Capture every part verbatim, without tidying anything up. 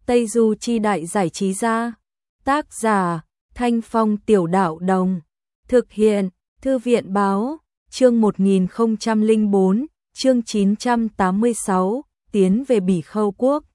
Tây Du Chi Đại Giải Trí Gia. Tác giả Thanh Phong Tiểu Đạo Đồng. Thực hiện Thư viện Báo. Chương một nghìn không trăm lẻ bốn, chương chín trăm tám mươi sáu, tiến về Bỉ Khâu Quốc.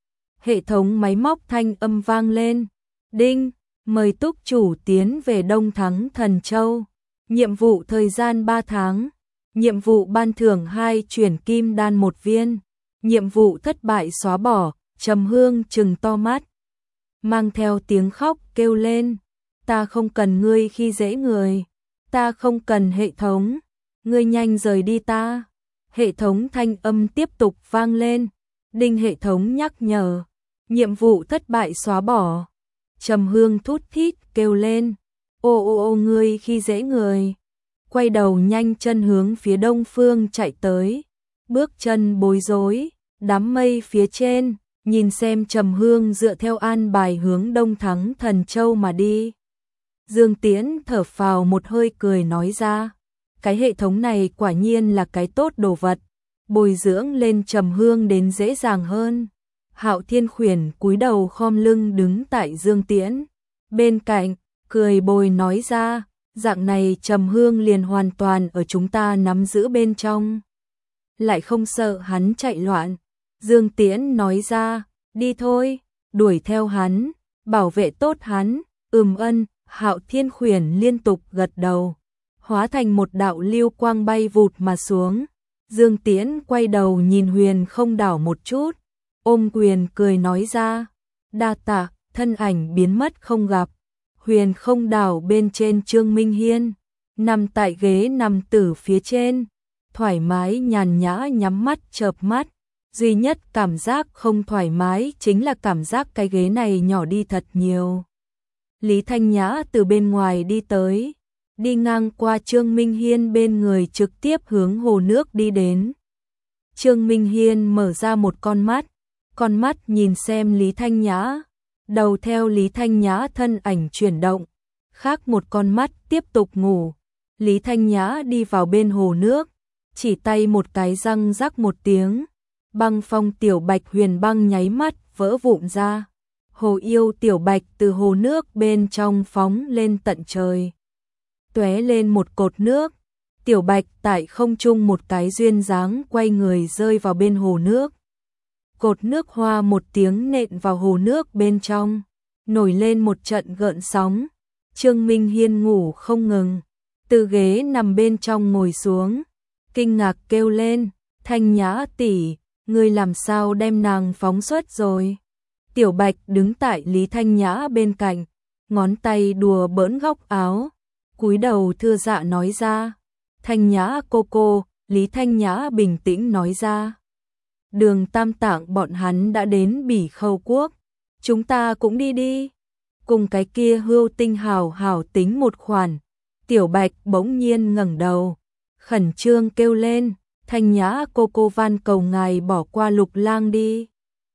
Hệ thống máy móc thanh âm vang lên. Đinh, mời túc chủ tiến về Đông Thắng Thần Châu. Nhiệm vụ thời gian ba tháng. Nhiệm vụ ban thưởng hai chuyển kim đan một viên. Nhiệm vụ thất bại xóa bỏ. Trầm Hương trừng to mắt, mang theo tiếng khóc kêu lên. Ta không cần ngươi khi dễ người. Ta không cần hệ thống. Ngươi nhanh rời đi ta. Hệ thống thanh âm tiếp tục vang lên. Đinh, hệ thống nhắc nhở. Nhiệm vụ thất bại xóa bỏ. Trầm Hương thút thít kêu lên. Ô ô ô, ngươi khi dễ người. Quay đầu nhanh chân hướng phía đông phương chạy tới. Bước chân bối rối. Đám mây phía trên, nhìn xem Trầm Hương dựa theo an bài hướng Đông Thắng Thần Châu mà đi. Dương Tiễn thở phào một hơi cười nói ra. Cái hệ thống này quả nhiên là cái tốt đồ vật. Bồi dưỡng lên Trầm Hương đến dễ dàng hơn. Hạo Thiên Khuyển cúi đầu khom lưng đứng tại Dương Tiễn bên cạnh, cười bồi nói ra. Dạng này Trầm Hương liền hoàn toàn ở chúng ta nắm giữ bên trong. Lại không sợ hắn chạy loạn. Dương Tiễn nói ra, đi thôi, đuổi theo hắn, bảo vệ tốt hắn. Ừm ân. Hạo Thiên Khuyển liên tục gật đầu, hóa thành một đạo lưu quang bay vụt mà xuống. Dương Tiễn quay đầu nhìn Huyền Không Đảo một chút, ôm quyền cười nói ra, đa tạ. Thân ảnh biến mất không gặp. Huyền Không Đảo bên trên Trương Minh Hiên, nằm tại ghế nằm tử phía trên, thoải mái nhàn nhã nhắm mắt chợp mắt. Duy nhất cảm giác không thoải mái chính là cảm giác cái ghế này nhỏ đi thật nhiều. Lý Thanh Nhã từ bên ngoài đi tới, đi ngang qua Trương Minh Hiên bên người trực tiếp hướng hồ nước đi đến. Trương Minh Hiên mở ra một con mắt, con mắt nhìn xem Lý Thanh Nhã, đầu theo Lý Thanh Nhã thân ảnh chuyển động, khác một con mắt tiếp tục ngủ. Lý Thanh Nhã đi vào bên hồ nước, chỉ tay một cái răng rắc một tiếng. Băng phong tiểu bạch huyền băng nháy mắt vỡ vụn ra. Hồ yêu tiểu bạch từ hồ nước bên trong phóng lên tận trời, tóe lên một cột nước. Tiểu bạch tại không trung một cái duyên dáng quay người rơi vào bên hồ nước. Cột nước hoa một tiếng nện vào hồ nước bên trong, nổi lên một trận gợn sóng. Trương Minh Hiên ngủ không ngừng, từ ghế nằm bên trong ngồi xuống, kinh ngạc kêu lên, Thanh Nhã tỷ, ngươi làm sao đem nàng phóng xuất rồi? Tiểu Bạch đứng tại Lý Thanh Nhã bên cạnh, ngón tay đùa bỡn góc áo, cúi đầu thưa dạ nói ra. Thanh Nhã cô cô. Lý Thanh Nhã bình tĩnh nói ra. Đường Tam Tạng bọn hắn đã đến Bỉ Khâu Quốc, chúng ta cũng đi đi. Cùng cái kia Hưu Tinh hào hào tính một khoản. Tiểu Bạch bỗng nhiên ngẩng đầu, khẩn trương kêu lên. Thanh Nhã cô cô, van cầu ngài bỏ qua Lục Lang đi.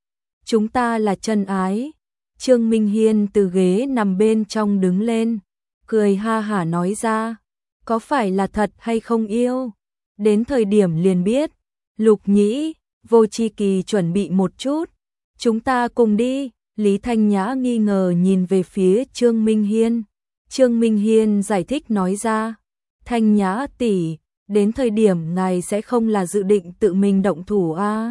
Chúng ta là chân ái. Trương Minh Hiên từ ghế nằm bên trong đứng lên, cười ha hả nói ra. Có phải là thật hay không yêu? Đến thời điểm liền biết. Lục Nhĩ, Vô Chi Kỳ chuẩn bị một chút. Chúng ta cùng đi. Lý Thanh Nhã nghi ngờ nhìn về phía Trương Minh Hiên. Trương Minh Hiên giải thích nói ra. Thanh Nhã tỷ, đến thời điểm ngài sẽ không là dự định tự mình động thủ a? À?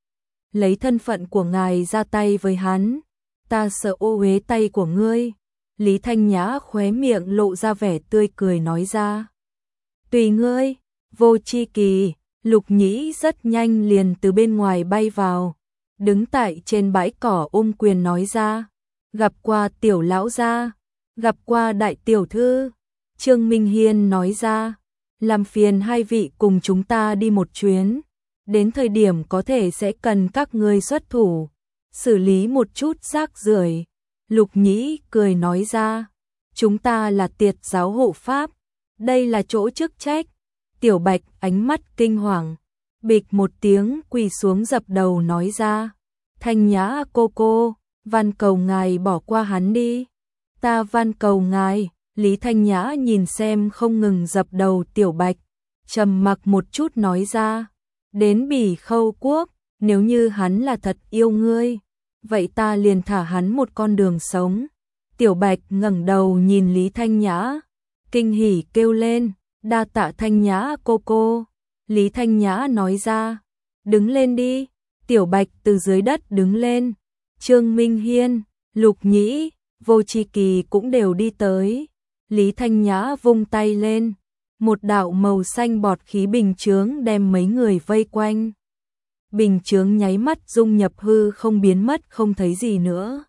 Lấy thân phận của ngài ra tay với hắn, ta sợ ô uế tay của ngươi. Lý Thanh Nhã khóe miệng lộ ra vẻ tươi cười nói ra. Tùy ngươi. Vô Chi Kỳ. Lục Nhĩ rất nhanh liền từ bên ngoài bay vào, đứng tại trên bãi cỏ ôm quyền nói ra. Gặp qua tiểu lão gia, gặp qua đại tiểu thư. Trương Minh Hiên nói ra. Làm phiền hai vị cùng chúng ta đi một chuyến, đến thời điểm có thể sẽ cần các ngươi xuất thủ, xử lý một chút rác rưởi. Lục Nhĩ cười nói ra. Chúng ta là Tiệt giáo hộ pháp, đây là chỗ chức trách. Tiểu Bạch ánh mắt kinh hoàng, bịch một tiếng quỳ xuống dập đầu nói ra. Thanh Nhã cô cô, van cầu ngài bỏ qua hắn đi. Ta van cầu ngài. Lý Thanh Nhã nhìn xem không ngừng dập đầu Tiểu Bạch, trầm mặc một chút nói ra. Đến Bỉ Khâu Quốc, nếu như hắn là thật yêu ngươi, vậy ta liền thả hắn một con đường sống. Tiểu Bạch ngẩng đầu nhìn Lý Thanh Nhã, kinh hỉ kêu lên, đa tạ Thanh Nhã cô cô. Lý Thanh Nhã nói ra, đứng lên đi. Tiểu Bạch từ dưới đất đứng lên. Trương Minh Hiên, Lục Nhĩ, Vô Chi Kỳ cũng đều đi tới. Lý Thanh Nhã vung tay lên, một đạo màu xanh bọt khí bình chướng đem mấy người vây quanh. Bình chướng nháy mắt dung nhập hư không biến mất không thấy gì nữa.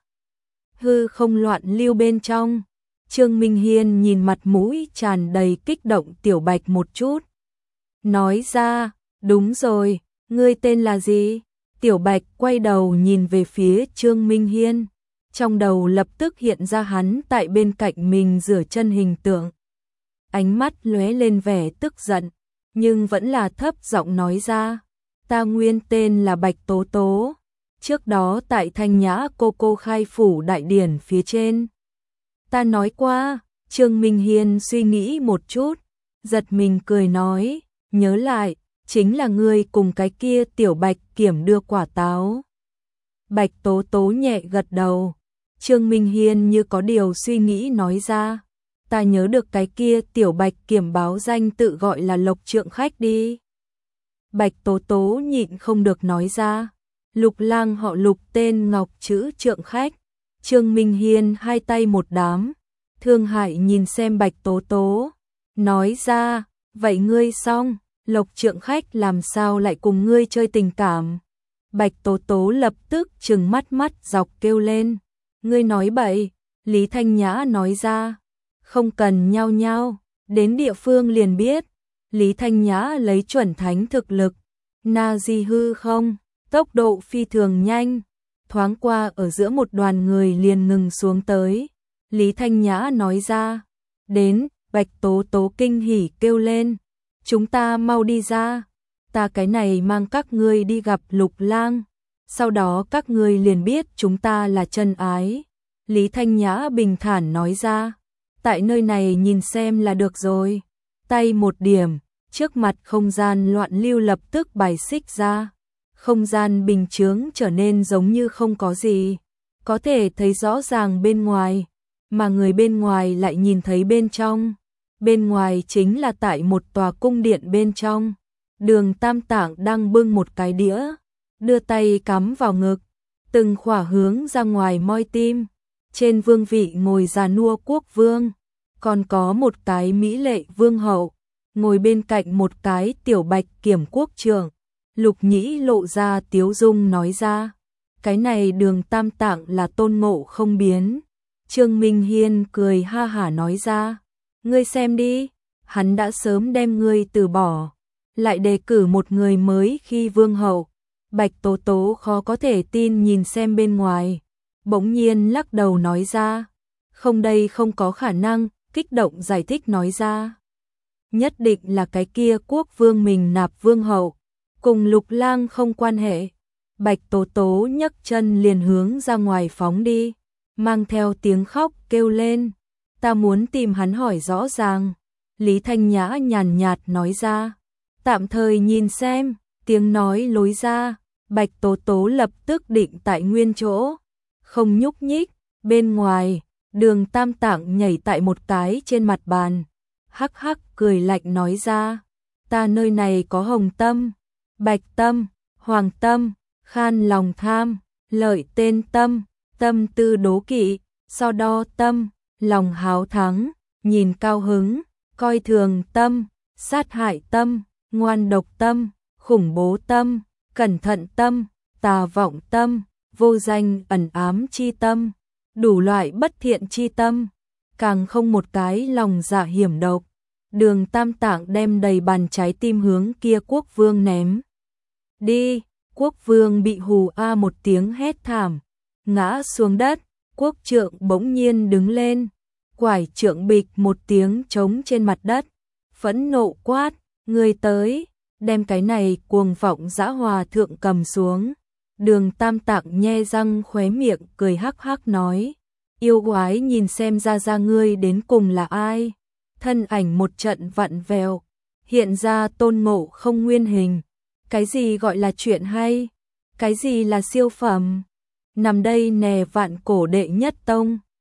Hư không loạn lưu bên trong. Trương Minh Hiên nhìn mặt mũi tràn đầy kích động Tiểu Bạch một chút. Nói ra, đúng rồi, ngươi tên là gì? Tiểu Bạch quay đầu nhìn về phía Trương Minh Hiên. Trong đầu lập tức hiện ra hắn tại bên cạnh mình rửa chân hình tượng. Ánh mắt lóe lên vẻ tức giận, nhưng vẫn là thấp giọng nói ra. Ta nguyên tên là Bạch Tố Tố. Trước đó tại Thanh Nhã cô cô khai phủ đại điển phía trên. Ta nói qua, Trương Minh Hiên suy nghĩ một chút, giật mình cười nói, nhớ lại, chính là ngươi cùng cái kia Tiểu Bạch Kiểm đưa quả táo. Bạch Tố Tố nhẹ gật đầu. Trương Minh Hiên như có điều suy nghĩ nói ra, ta nhớ được cái kia Tiểu Bạch Kiểm báo danh tự gọi là Lộc Trượng Khách đi. Bạch Tố Tố nhịn không được nói ra, Lục Lang họ Lục tên Ngọc chữ Trượng Khách. Trương Minh Hiên hai tay một đám, thương hại nhìn xem Bạch Tố Tố, nói ra, vậy ngươi xong, Lộc Trượng Khách làm sao lại cùng ngươi chơi tình cảm? Bạch Tố Tố lập tức trừng mắt mắt dọc kêu lên, ngươi nói bậy. Lý Thanh Nhã nói ra, không cần nhao nhao, đến địa phương liền biết. Lý Thanh Nhã lấy chuẩn thánh thực lực, na di hư không, tốc độ phi thường nhanh, thoáng qua ở giữa một đoàn người liền ngừng xuống tới. Lý Thanh Nhã nói ra, đến. Bạch Tố Tố kinh hỉ kêu lên, chúng ta mau đi ra, ta cái này mang các ngươi đi gặp Lục Lang, sau đó các ngươi liền biết chúng ta là chân ái. Lý Thanh Nhã bình thản nói ra, tại nơi này nhìn xem là được rồi. Tay một điểm, trước mặt không gian loạn lưu lập tức bài xích ra, không gian bình chướng trở nên giống như không có gì, có thể thấy rõ ràng bên ngoài, mà người bên ngoài lại nhìn thấy bên trong. Bên ngoài chính là tại một tòa cung điện bên trong. Đường Tam Tạng đang bưng một cái đĩa, đưa tay cắm vào ngực, từng khỏa hướng ra ngoài moi tim. Trên vương vị ngồi già nua quốc vương, còn có một cái mỹ lệ vương hậu, ngồi bên cạnh một cái Tiểu Bạch Kiểm quốc trưởng. Lục Nhĩ lộ ra tiếu dung nói ra, cái này Đường Tam Tạng là tôn ngộ không biến. Trương Minh Hiên cười ha hả nói ra, ngươi xem đi, hắn đã sớm đem ngươi từ bỏ, lại đề cử một người mới khi vương hậu. Bạch Tố Tố khó có thể tin nhìn xem bên ngoài, bỗng nhiên lắc đầu nói ra, không đây không có khả năng, kích động giải thích nói ra. Nhất định là cái kia quốc vương mình nạp vương hậu, cùng Lục Lang không quan hệ. Bạch Tố Tố nhấc chân liền hướng ra ngoài phóng đi, mang theo tiếng khóc kêu lên, ta muốn tìm hắn hỏi rõ ràng. Lý Thanh Nhã nhàn nhạt nói ra, tạm thời nhìn xem. Tiếng nói lối ra, Bạch Tố Tố lập tức định tại nguyên chỗ, không nhúc nhích. Bên ngoài, Đường Tam Tạng nhảy tại một cái trên mặt bàn, hắc hắc cười lạnh nói ra, ta nơi này có hồng tâm, bạch tâm, hoàng tâm, khan lòng tham, lợi tên tâm, tâm tư đố kỵ, so đo tâm, lòng háo thắng, nhìn cao hứng, coi thường tâm, sát hại tâm, ngoan độc tâm, khủng bố tâm, cẩn thận tâm, tà vọng tâm, vô danh ẩn ám chi tâm, đủ loại bất thiện chi tâm, càng không một cái lòng dạ hiểm độc. Đường Tam Tạng đem đầy bàn trái tim hướng kia quốc vương ném đi. Quốc vương bị hù a một tiếng hét thảm, ngã xuống đất. Quốc trượng bỗng nhiên đứng lên, quải trượng bịch một tiếng trống trên mặt đất, phẫn nộ quát, người tới, đem cái này cuồng vọng dã hòa thượng cầm xuống. Đường Tam Tạng nhe răng khóe miệng cười hắc hắc nói, yêu quái nhìn xem ra ra ngươi đến cùng là ai. Thân ảnh một trận vặn vẹo, hiện ra Tôn Ngộ Không nguyên hình. Cái gì gọi là chuyện hay? Cái gì là siêu phẩm? nằm đây nè vạn cổ đệ nhất tông.